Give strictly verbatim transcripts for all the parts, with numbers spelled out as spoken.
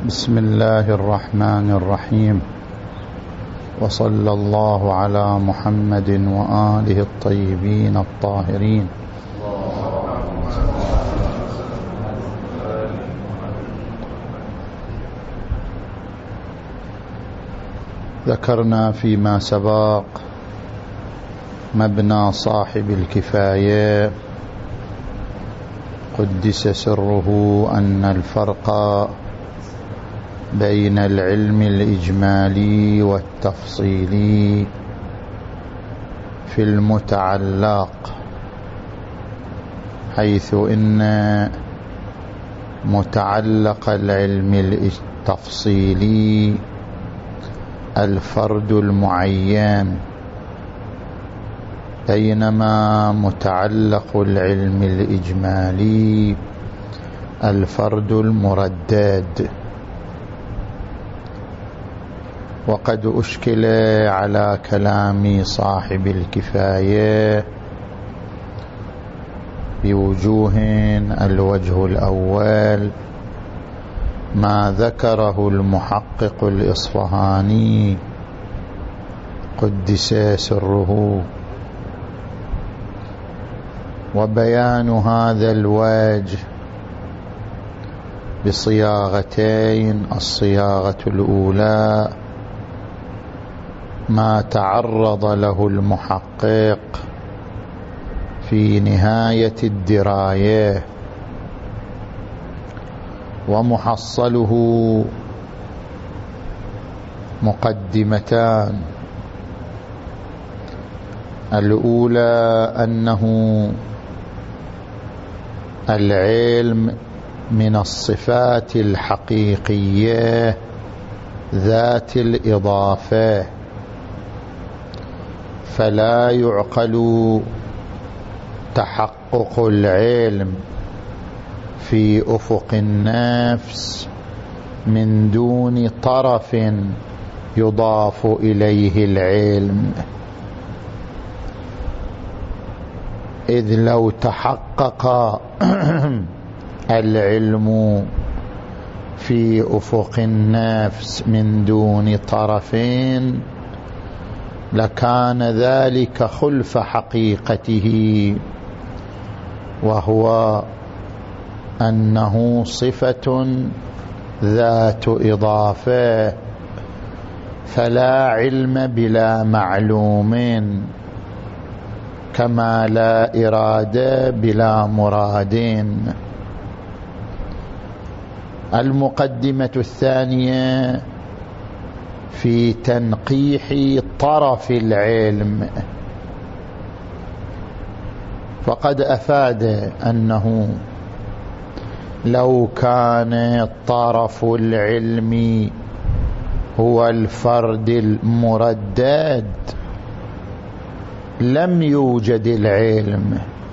بسم الله الرحمن الرحيم، وصلى الله على محمد وآله الطيبين الطاهرين. ذكرنا فيما سبق مبنى صاحب الكفاية قدس سره أن الفرق بين العلم الإجمالي والتفصيلي في المتعلق، حيث إن متعلق العلم التفصيلي الفرد المعين، بينما متعلق العلم الإجمالي الفرد المردد. وقد أشكل على كلام صاحب الكفاية بوجوه. الوجه الأول ما ذكره المحقق الإصفهاني قدس سره، وبيان هذا الوجه بصياغتين: الصياغة الأولى ما تعرض له المحقق في نهاية الدراية، ومحصله مقدمتان. الأولى أنه العلم من الصفات الحقيقية ذات الإضافة، فلا يعقل تحقق العلم في أفق النفس من دون طرف يضاف إليه العلم، إذ لو تحقق العلم في أفق النفس من دون طرفين لكان ذلك خلف حقيقته، وهو أنه صفة ذات إضافة، فلا علم بلا معلوم، كما لا إرادة بلا مراد. المقدمة الثانية في تنقيح طرف العلم، فقد أفاد أنه لو كان طرف العلم هو الفرد المردد لم يوجد العلم،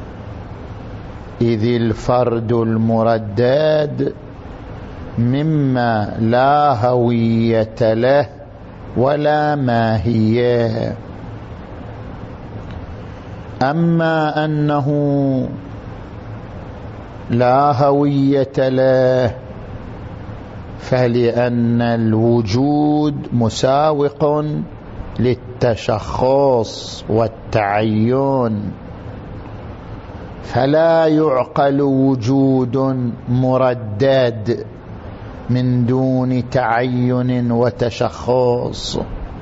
إذ الفرد المردد مما لا هوية له ولا ماهية. أما أنه لا هوية له فلأن الوجود مساوق للتشخص والتعين، فلا يعقل وجود مردد من دون تعين وتشخص.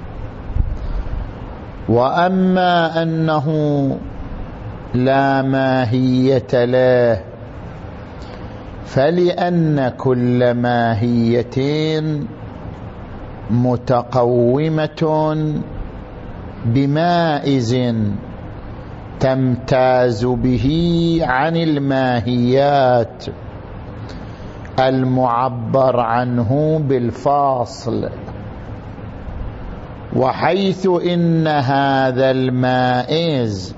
وأما أنه لا ماهية له فلأن كل ماهية متقومة بمائز تمتاز به عن الماهيات المعبر عنه بالفاصل، وحيث إن هذا المائز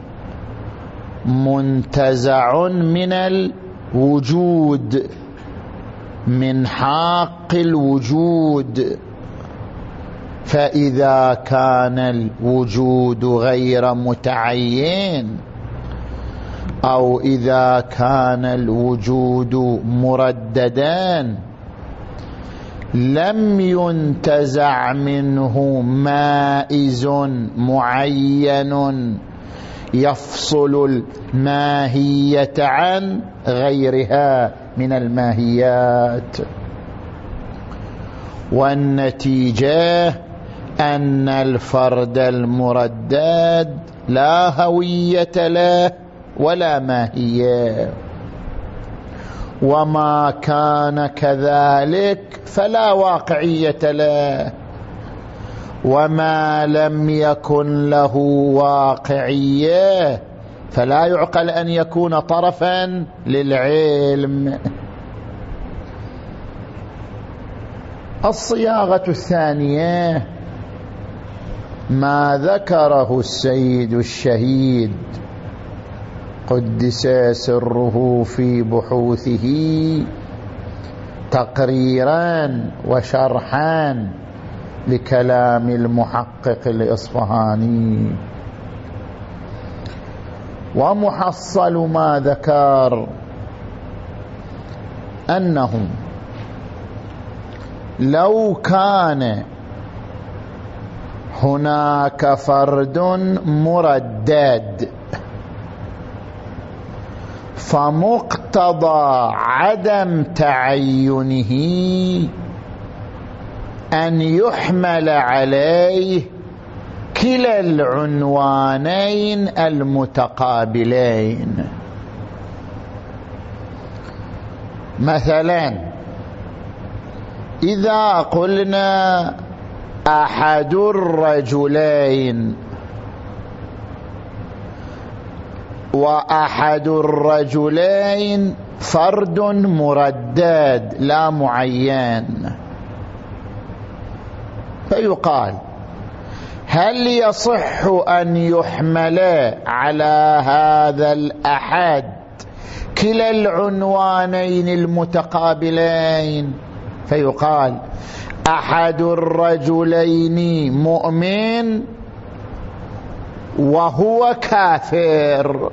منتزع من الوجود من حق الوجود، فإذا كان الوجود غير متعين أو إذا كان الوجود مرددان لم ينتزع منه مائز معين يفصل الماهية عن غيرها من الماهيات. والنتيجة أن الفرد المردد لا هوية له ولا ماهية، وما كان كذلك فلا واقعية له، وما لم يكن له واقعية فلا يعقل أن يكون طرفا للعلم. الصياغة الثانية ما ذكره السيد الشهيد قدس سره في بحوثه تقريرا وشرحا لكلام المحقق الإصفهاني. ومحصل ما ذكر أنه لو كان هناك فرد مردد فمقتضى عدم تعينه أن يحمل عليه كلا العنوانين المتقابلين. مثلا إذا قلنا أحد الرجلين وأحد الرجلين فرد مردد لا معين، فيقال هل يصح أن يحمل على هذا الأحد كلا العنوانين المتقابلين؟ فيقال أحد الرجلين مؤمن وهو كافر،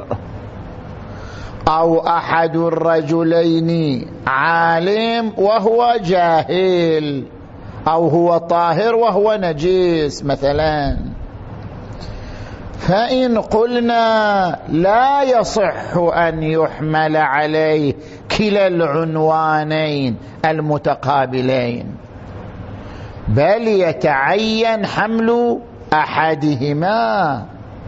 أو أحد الرجلين عالم وهو جاهل، أو هو طاهر وهو نجيس مثلا. فإن قلنا لا يصح أن يحمل عليه كلا العنوانين المتقابلين بل يتعين حمل أحدهما،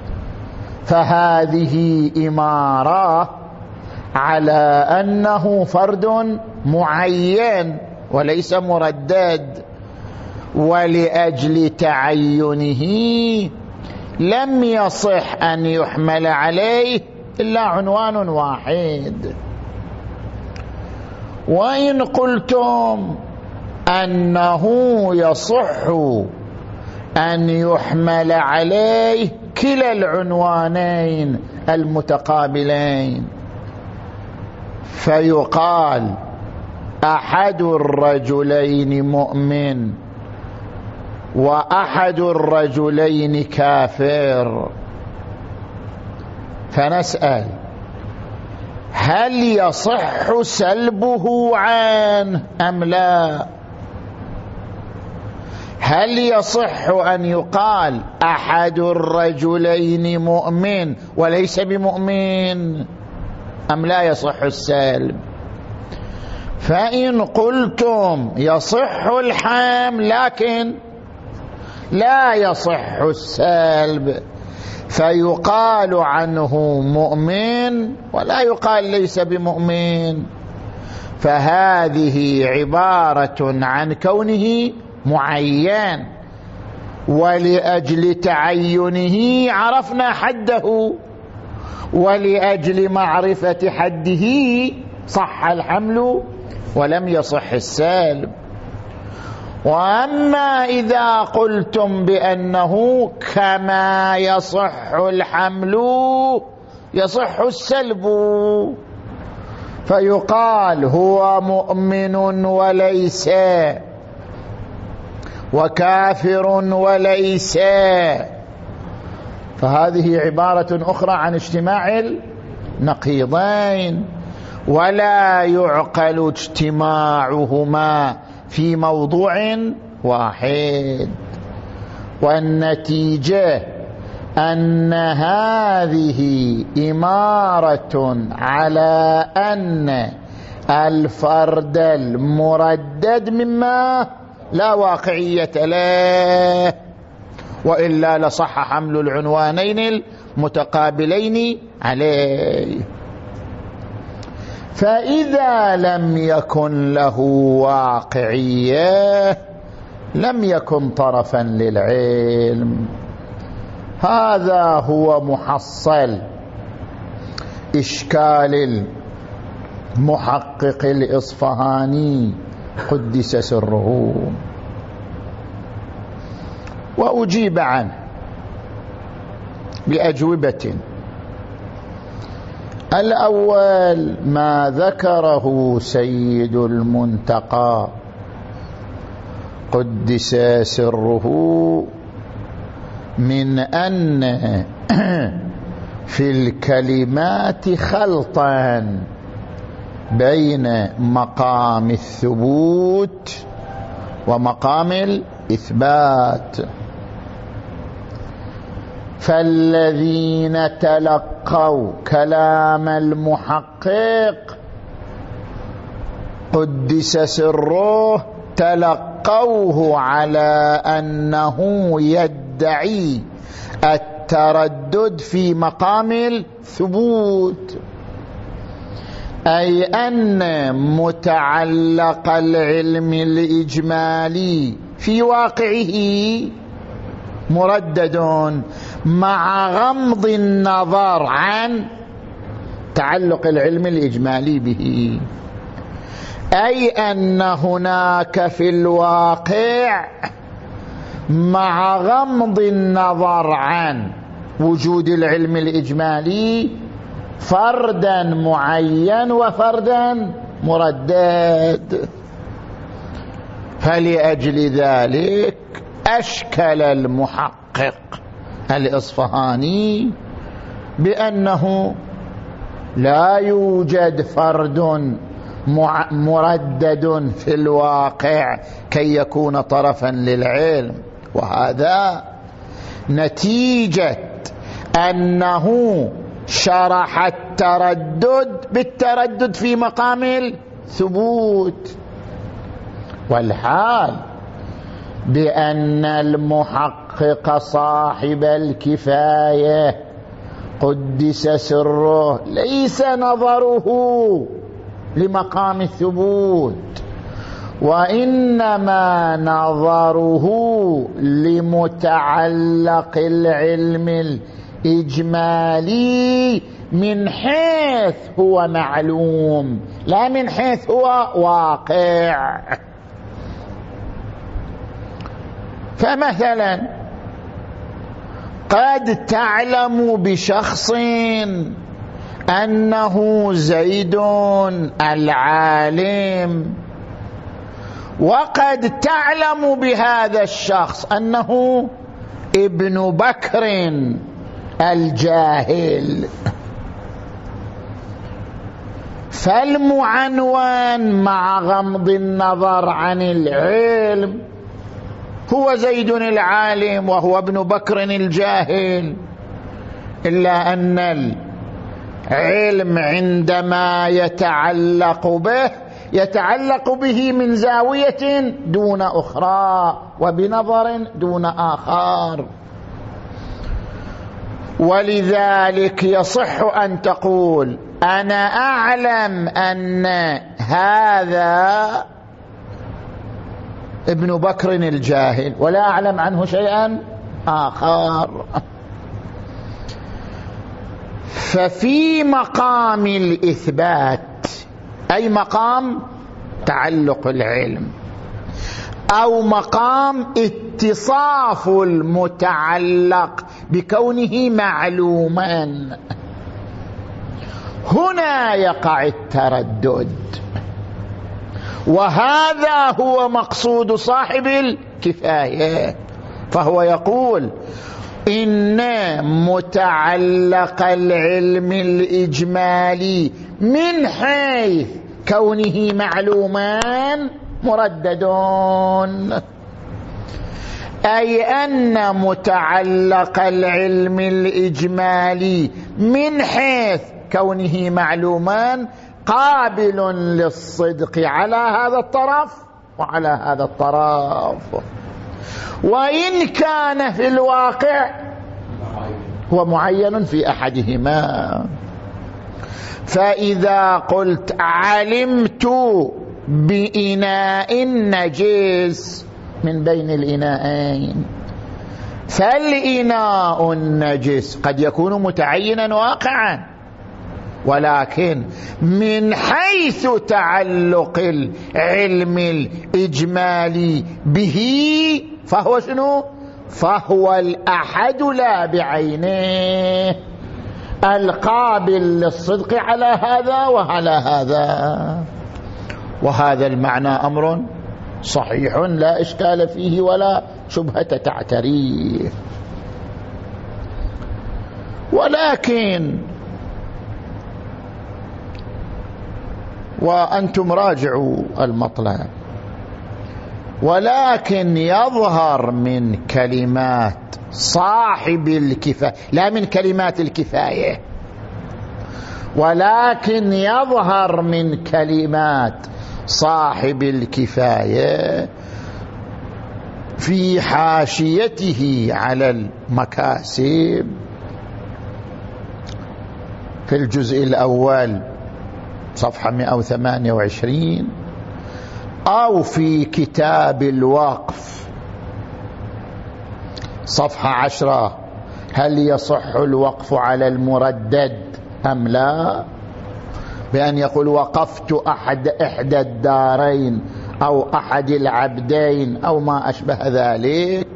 فهذه إمارة على أنه فرد معين وليس مردد، ولأجل تعينه لم يصح أن يحمل عليه إلا عنوان واحد. وإن قلتم أنه يصح أن يحمل عليه كلا العنوانين المتقابلين، فيقال أحد الرجلين مؤمن وأحد الرجلين كافر، فنسأل هل يصح سلبه عنه أم لا؟ هل يصح أن يقال أحد الرجلين مؤمن وليس بمؤمن أم لا يصح السلب؟ فإن قلتم يصح الحمل لكن لا يصح السلب، فيقال عنه مؤمن ولا يقال ليس بمؤمن، فهذه عبارة عن كونه معين، ولأجل تعينه عرفنا حده، ولأجل معرفة حده صح الحمل ولم يصح السلب. وأما إذا قلتم بأنه كما يصح الحمل يصح السلب، فيقال هو مؤمن وليس، وكافر وليس، فهذه عبارة أخرى عن اجتماع النقيضين، ولا يعقل اجتماعهما في موضوع واحد. والنتيجة أن هذه إمارة على أن الفرد المردد مما لا واقعية له، وإلا لصح حمل العنوانين المتقابلين عليه. فإذا لم يكن له واقعية لم يكن طرفا للعلم. هذا هو محصل إشكال المحقق الإصفهاني قدس سره، وأجيب عنه بأجوبة. الأول ما ذكره سيد المنتقى قدس سره من أن في الكلمات خلطا بين مقام الثبوت ومقام الإثبات. فالذين تلقوا كلام المحقق قدس سره تلقوه على أنه يدعي التردد في مقام الثبوت، أي أن متعلق العلم الإجمالي في واقعه مردد مع غمض النظر عن تعلق العلم الإجمالي به، أي أن هناك في الواقع مع غمض النظر عن وجود العلم الإجمالي فردا معين وفردا مردد. فلأجل ذلك أشكل المحقق الإصفهاني بأنه لا يوجد فرد مردد في الواقع كي يكون طرفا للعلم، وهذا نتيجة أنه شرح التردد بالتردد في مقام الثبوت، والحال بأن المحقق صاحب الكفاية قدس سره ليس نظره لمقام الثبوت، وإنما نظره لمتعلق العلم الإجمالي من حيث هو معلوم لا من حيث هو واقع. فمثلا قد تعلم بشخص أنه زيد العالم، وقد تعلم بهذا الشخص أنه ابن بكر الجاهل، فالمعنون مع غمض النظر عن العلم هو زيد العالم وهو ابن بكر الجاهل، إلا أن العلم عندما يتعلق به يتعلق به من زاوية دون أخرى وبنظر دون آخر. ولذلك يصح أن تقول أنا أعلم أن هذا ابن بكر الجاهل ولا أعلم عنه شيئا آخر. ففي مقام الإثبات أي مقام تعلق العلم أو مقام اتصاف المتعلق بكونه معلوما، هنا يقع التردد، وهذا هو مقصود صاحب الكفاية. فهو يقول إن متعلق العلم الإجمالي من حيث كونه معلوما مرددون. أي أن متعلق العلم الإجمالي من حيث كونه معلوما قابل للصدق على هذا الطرف وعلى هذا الطرف، وإن كان في الواقع هو معين في أحدهما. فإذا قلت علمت بإناء نجس من بين الإناءين، فالإناء النجس قد يكون متعينا واقعا، ولكن من حيث تعلق العلم الإجمالي به فهو شنو؟ فهو الأحد لا بعينه، القابل للصدق على هذا وعلى هذا. وهذا المعنى أمر صحيح لا إشكال فيه ولا شبهة تعتريه. ولكن وأنتم راجعوا المطلب، ولكن يظهر من كلمات صاحب الكفاية، لا من كلمات الكفاية، ولكن يظهر من كلمات صاحب الكفاية في حاشيته على المكاسب في الجزء الأول صفحة مئة وثمانية وعشرين، أو في كتاب الوقف صفحة عشرة، هل يصح الوقف على المردد أم لا؟ بأن يقول وقفت أحد إحدى الدارين أو أحد العبدين أو ما أشبه ذلك.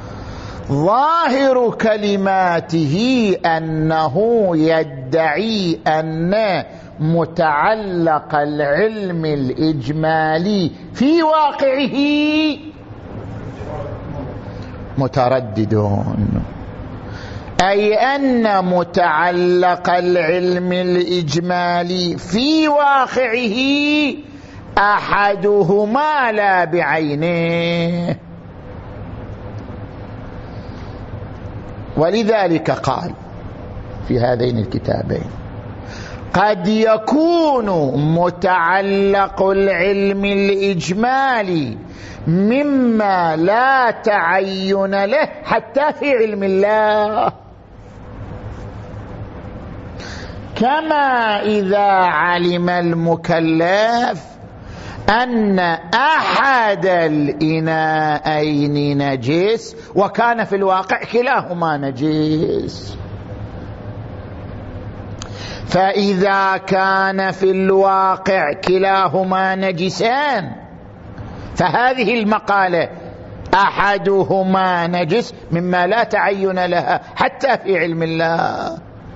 ظاهر كلماته أنه يدعي أن متعلق العلم الإجمالي في واقعه مترددون، أي أن متعلق العلم الإجمالي في واقعه أحدهما لا بعينه. ولذلك قال في هذين الكتابين قد يكون متعلق العلم الإجمالي مما لا تعين له حتى في علم الله، كما إذا علم المكلف أن أحد الإناءين نجس وكان في الواقع كلاهما نجس. فإذا كان في الواقع كلاهما نجسان فهذه المقالة أحدهما نجس مما لا تعين لها حتى في علم الله،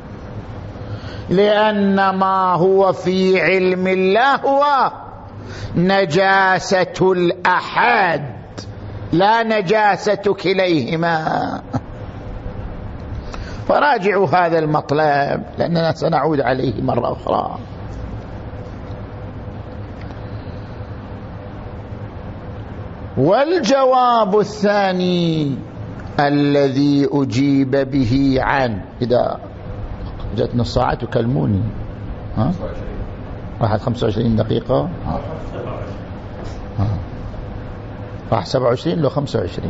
لأن ما هو في علم الله هو نجاسة الأحد لا نجاسة كليهما. فراجعوا هذا المطلب لأننا سنعود عليه مرة أخرى. والجواب الثاني الذي أجيب به عنه، إذا جتنا الساعة تكلموني، ها راحت خمسة وعشرين دقيقة، ها راح سبعة وعشرين لو خمسة وعشرين.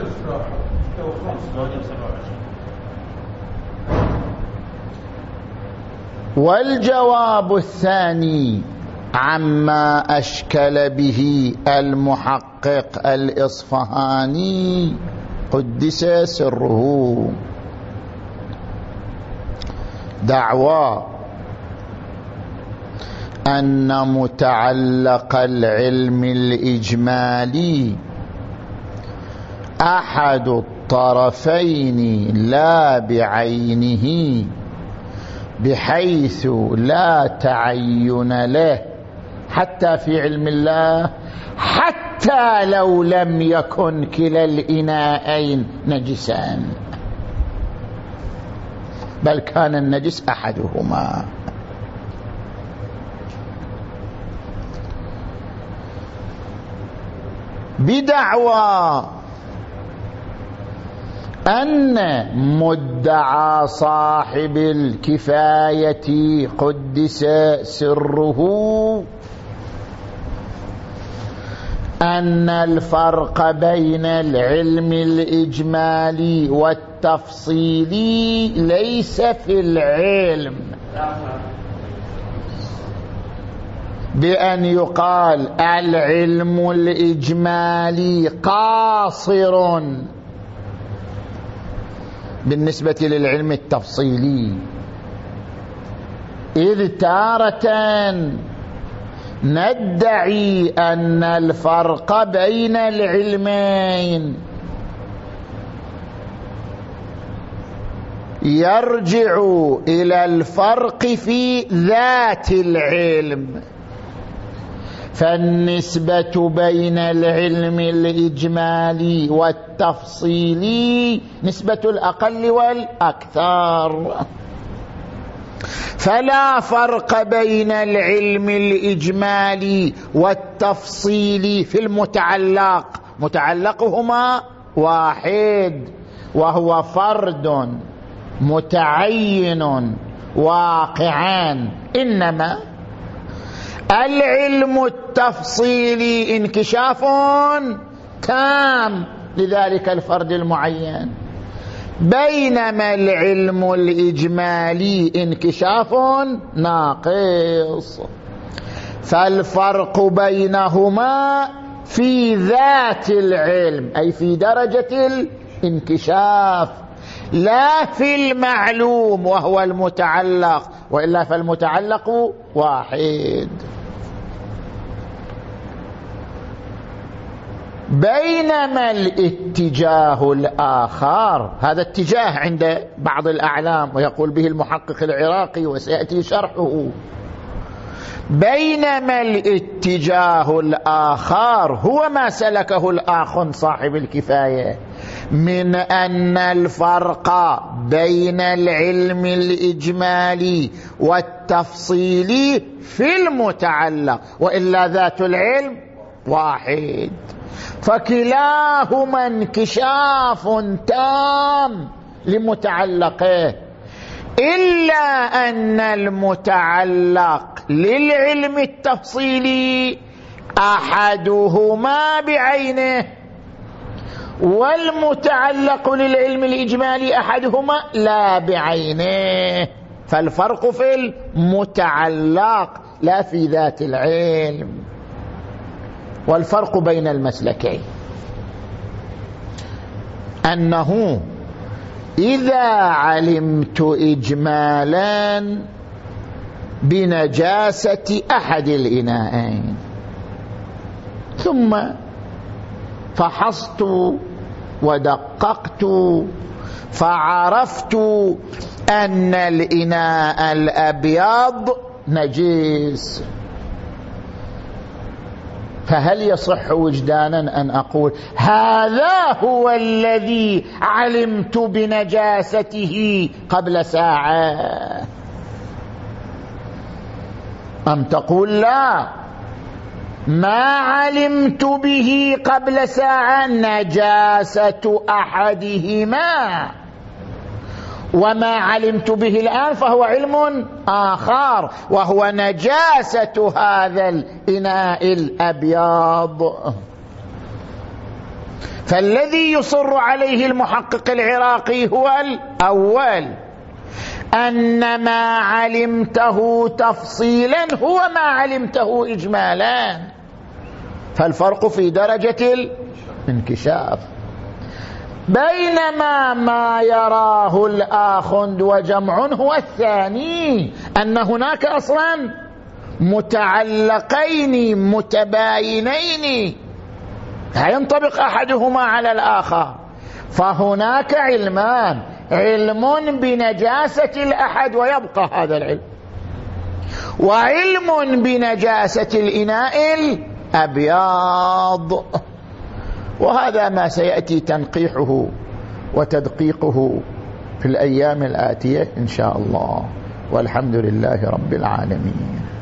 والجواب الثاني عما أشكل به المحقق الإصفهاني قدس سره، دعوى أن متعلق العلم الإجمالي أحد الطرفين لا بعينه، بحيث لا تعين له حتى في علم الله، حتى لو لم يكن كلا الإناءين نجسان، بل كان النجس أحدهما. بدعوى أن مدعى صاحب الكفاية قدس سره أن الفرق بين العلم الإجمالي والتفصيلي ليس في العلم، بأن يقال العلم الإجمالي قاصر بالنسبة للعلم التفصيلي، إذ تارة ندعي أن الفرق بين العلمين يرجع إلى الفرق في ذات العلم، فالنسبة بين العلم الإجمالي والتفصيلي نسبة الأقل والأكثر، فلا فرق بين العلم الإجمالي والتفصيلي في المتعلق، متعلقهما واحد وهو فرد متعين واقعان، إنما العلم التفصيلي انكشاف تام لذلك الفرد المعين، بينما العلم الإجمالي انكشاف ناقص، فالفرق بينهما في ذات العلم أي في درجة الانكشاف، لا في المعلوم وهو المتعلق، وإلا فالمتعلق واحد. بينما الاتجاه الآخر، هذا اتجاه عند بعض الأعلام ويقول به المحقق العراقي وسيأتي شرحه، بينما الاتجاه الآخر هو ما سلكه الآخ صاحب الكفاية من أن الفرق بين العلم الإجمالي والتفصيلي في المتعلق، وإلا ذات العلم واحد، فكلاهما انكشاف تام لمتعلقه، إلا أن المتعلق للعلم التفصيلي أحدهما بعينه، والمتعلق للعلم الإجمالي أحدهما لا بعينه، فالفرق في المتعلق لا في ذات العلم. والفرق بين المسلكين أنه إذا علمت إجمالا بنجاسة أحد الإناءين ثم فحصت ودققت فعرفت أن الإناء الأبيض نجس، فهل يصح وجدانا أن أقول هذا هو الذي علمت بنجاسته قبل ساعة، أم تقول لا، ما علمت به قبل ساعة نجاسة أحدهما، وما علمت به الآن فهو علم آخر وهو نجاسة هذا الإناء الأبيض. فالذي يصر عليه المحقق العراقي هو الأول، أن ما علمته تفصيلا هو ما علمته إجمالا، فالفرق في درجة الانكشاف، بينما ما يراه الآخذ وجمع هو الثاني، أن هناك أصلا متعلقين متباينين لا ينطبق أحدهما على الآخر، فهناك علمان، علم بنجاسة الأحد ويبقى هذا العلم، وعلم بنجاسة الإناء الأبيض، وهذا ما سيأتي تنقيحه وتدقيقه في الأيام الآتية إن شاء الله، والحمد لله رب العالمين.